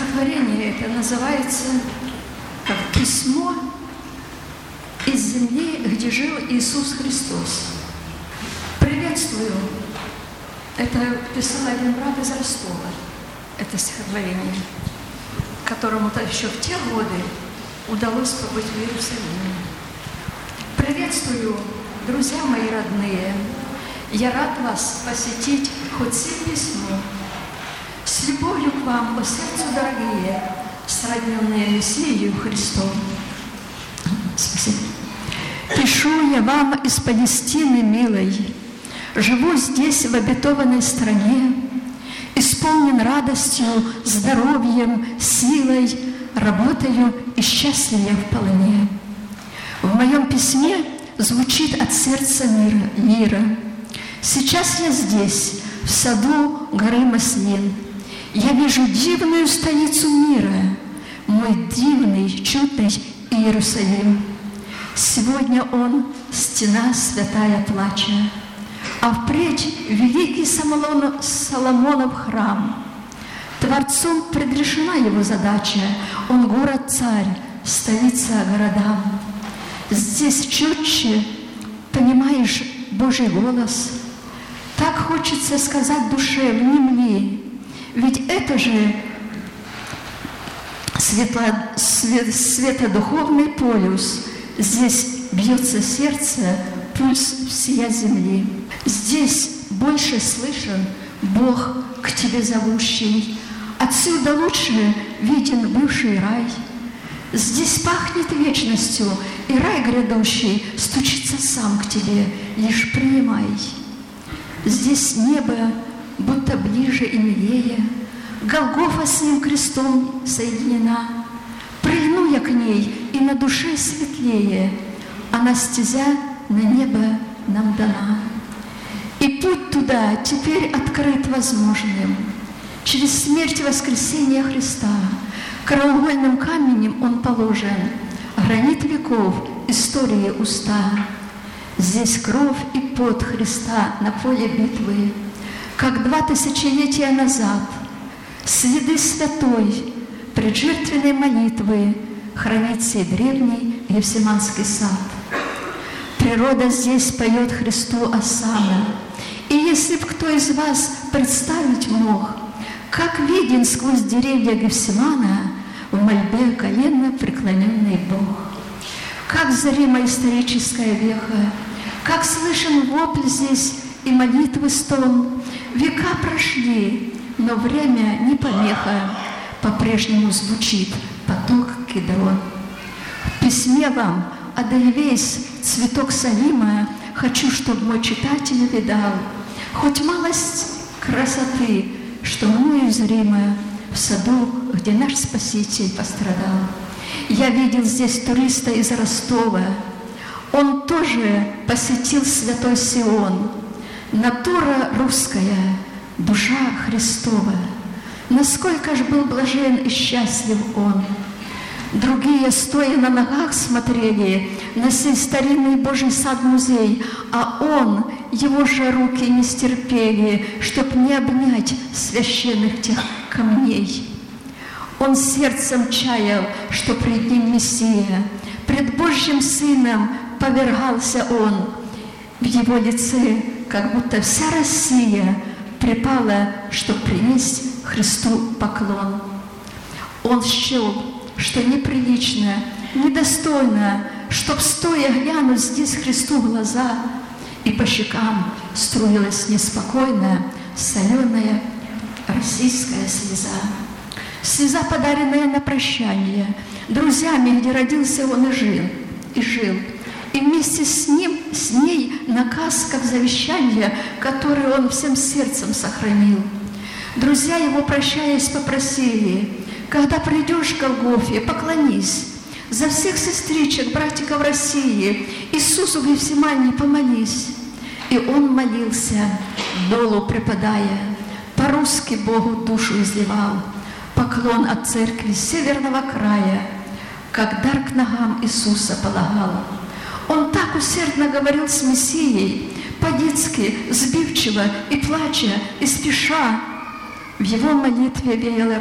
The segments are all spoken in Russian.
стихотворение это называется как «Письмо из земли, где жил Иисус Христос». Приветствую. Это писал один брат из Ростова. Это стихотворение, которому-то еще в те годы удалось побыть в Иерусалиме. Приветствую, друзья мои родные. Я рад вас посетить хоть сим письмо. С любовью к вам, по сердцу дорогие, сродненные Мессию Христом. Спасибо. Пишу я вам из Палестины милой. Живу здесь, в обетованной стране, исполнен радостью, здоровьем, силой, работаю и счастливее вполне. В моем письме звучит от сердца мира. Сейчас я здесь, в саду горы Маслин. Я вижу дивную столицу мира, мой дивный, чудный Иерусалим. Сегодня он — стена святая плача, а впредь великий Соломонов храм. Творцом предрешена его задача, он город-царь, столица городам. Здесь четче понимаешь Божий голос. Так хочется сказать душе: внемли, ведь это же светодуховный полюс. Здесь бьется сердце, пульс всея земли. Здесь больше слышен Бог к тебе зовущий. Отсюда лучше виден бывший рай. Здесь пахнет вечностью, и рай грядущий стучится сам к тебе, лишь принимай. Здесь небо будто ближе и милее, Голгофа с ним крестом соединена. Прыгну я к ней, и на душе светлее, она стезя на небо нам дана. И путь туда теперь открыт возможным. Через смерть и воскресение Христа краеугольным каменем он положен, гранит веков, истории уста. Здесь кровь и пот Христа на поле битвы, как 2 тысячелетия назад, следы святой преджертвенной молитвы хранит сей древний Гефсиманский сад. Природа здесь поет Христу осанна, и если б кто из вас представить мог, как виден сквозь деревья Гефсимана в мольбе коленно преклоненный Бог, как зрима историческая веха, как слышен вопль здесь и молитвы стон. Века прошли, но время не помеха, по-прежнему звучит поток Кедрон. В письме вам отдай весь цветок Салима, хочу, чтобы мой читатель видал хоть малость красоты, что мною зримо в саду, где наш Спаситель пострадал. Я видел здесь туриста из Ростова. Он тоже посетил святой Сион. Натура русская, душа Христова. Насколько ж был блажен и счастлив он. Другие, стоя на ногах, смотрели на сей старинный Божий сад-музей, а он, его же руки не стерпели, чтоб не обнять священных тех камней. Он сердцем чаял, что пред ним Мессия, пред Божьим Сыном повергался он. В его лице, как будто вся Россия припала, чтоб принести Христу поклон. Он счел, что неприлично, недостойно, чтоб стоя глянуть здесь Христу в глаза, и по щекам струилась неспокойно соленая российская слеза. Слеза, подаренная на прощание друзьями, где родился он и жил. И вместе с ней наказ, как завещание, который он всем сердцем сохранил. Друзья его, прощаясь, попросили: когда придешь к Голгофе, поклонись. За всех сестричек, братиков России, Иисусу в Гефсимании помолись. И он молился, долу преподая, по-русски Богу душу изливал, поклон от церкви северного края, как дар к ногам Иисуса полагал. Он так усердно говорил с Мессией, по-детски, сбивчиво и плача, и спеша. В его молитве веяло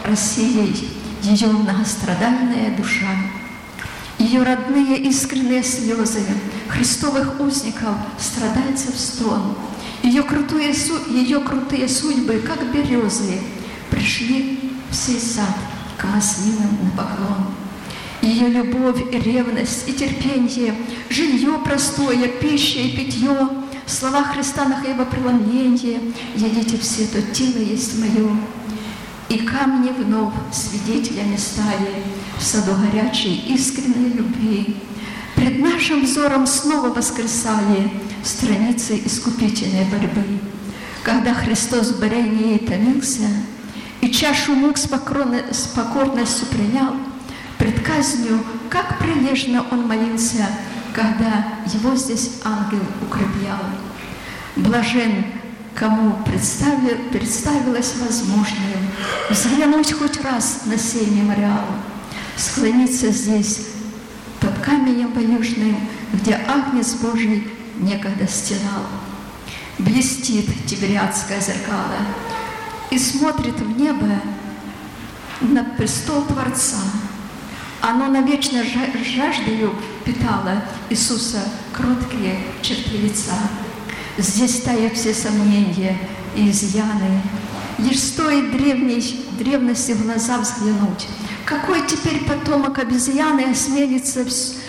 Россией ее многострадальная душа. Ее родные искренние слезы христовых узников, страдальцев стон. Ее крутые судьбы, как березы, пришли в сей сад к маслинам на поклон. Ее любовь и ревность, и терпенье, жилье простое, пища и питье, слова Христа на хлебопреломление, едите все, то тело есть мое. И камни вновь свидетелями стали в саду горячей искренней любви. Пред нашим взором снова воскресали страницы искупительной борьбы. Когда Христос в борении томился и чашу мук с покорностью принял, пред казнью, как прилежно Он молился, когда Его здесь ангел укреплял. Блажен, кому представилось возможным взглянуть хоть раз на сей мемориал, склониться здесь под каменем боюжным, где Агнец Божий некогда стенал. Блестит Тибериадское зеркало и смотрит в небо на престол Творца. Оно навечно жаждою питало Иисуса кроткие черты лица. Здесь тают все сомнения и изъяны. Лишь стоит древности в глаза взглянуть. Какой теперь потомок обезьяны осмелится,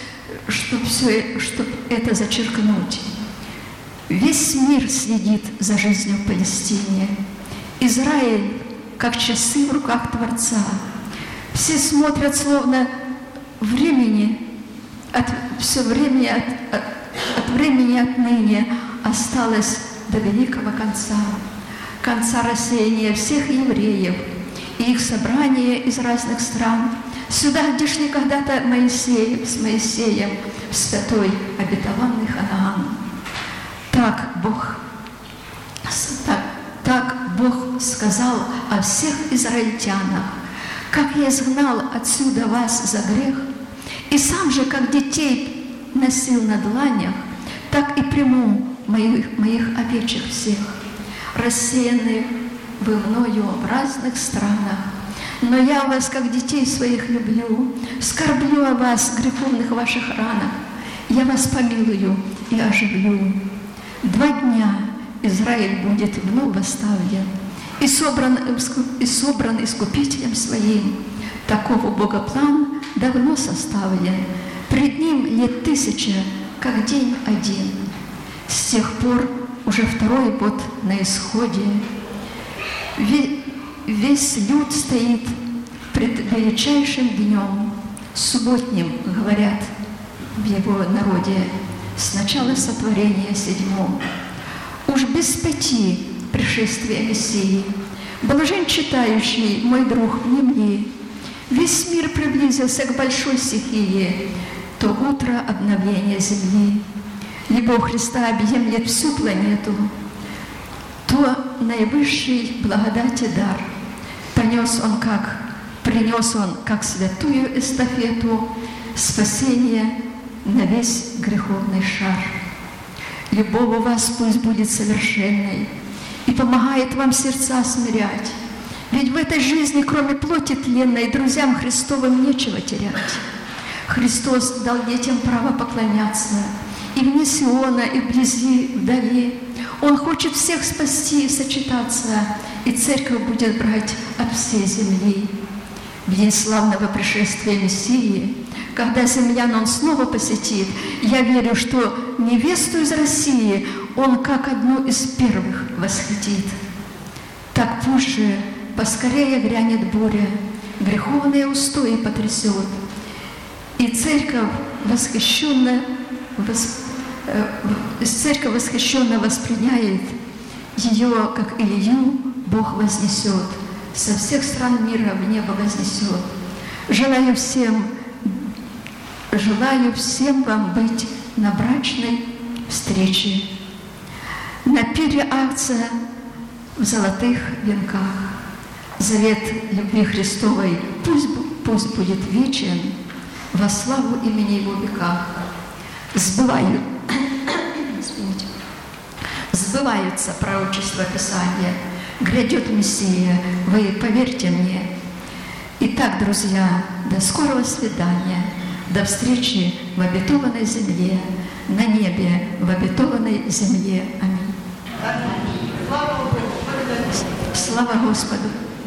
чтоб это зачеркнуть? Весь мир следит за жизнью в Палестине. Израиль, как часы в руках Творца. Все смотрят, словно от времени отныне осталось до великого конца рассеяния всех евреев и их собрания из разных стран, сюда, где шли когда-то с Моисеем в святой обетованный Ханаан. Так Бог сказал о всех израильтянах: как я изгнал отсюда вас за грех, и сам же, как детей носил на дланях, так и приму моих овечек всех, рассеянных вы мною в разных странах. Но я вас, как детей своих, люблю, скорблю о вас, греховных ваших ранах. Я вас помилую и оживлю. 2 дня Израиль будет вновь восставлен и собран искупителем своим. Таков у Бога план давно составлен. Пред Ним лет 1000, как день один. С тех пор уже 2-й год на исходе. Весь люд стоит пред величайшим днем, субботним, говорят в его народе, с начала сотворения 7. Уж без 5 пришествия Мессии. Блажен читающий, мой друг, внемли. Весь мир приблизился к большой стихии, то утро обновления земли. Любовь Христа объемлет всю планету, то наивысший благодати дар принес Он как святую эстафету спасения на весь греховный шар. Любовь у вас пусть будет совершенной и помогает вам сердца смирять. Ведь в этой жизни, кроме плоти тленной, друзьям Христовым нечего терять. Христос дал детям право поклоняться и вне Сиона, и вблизи, вдали. Он хочет всех спасти и сочетаться, и церковь будет брать от всей земли. В день славного пришествия Мессии, когда землян Он снова посетит, я верю, что невесту из России Он как одну из первых восхитит. Так пусть же поскорее грянет буря, греховные устои потрясет, и церковь восхищенно восприняет ее, как Илью Бог вознесет, со всех стран мира в небо вознесет. Желаю всем вам быть на брачной встрече, на пире акция в золотых венках. Завет любви Христовой пусть будет вечен во славу имени Его веках. Сбываются пророчества Писания. Грядет Мессия, вы поверьте мне. Итак, друзья, до скорого свидания, до встречи в обетованной земле, на небе в обетованной земле. Аминь. Слава Господу!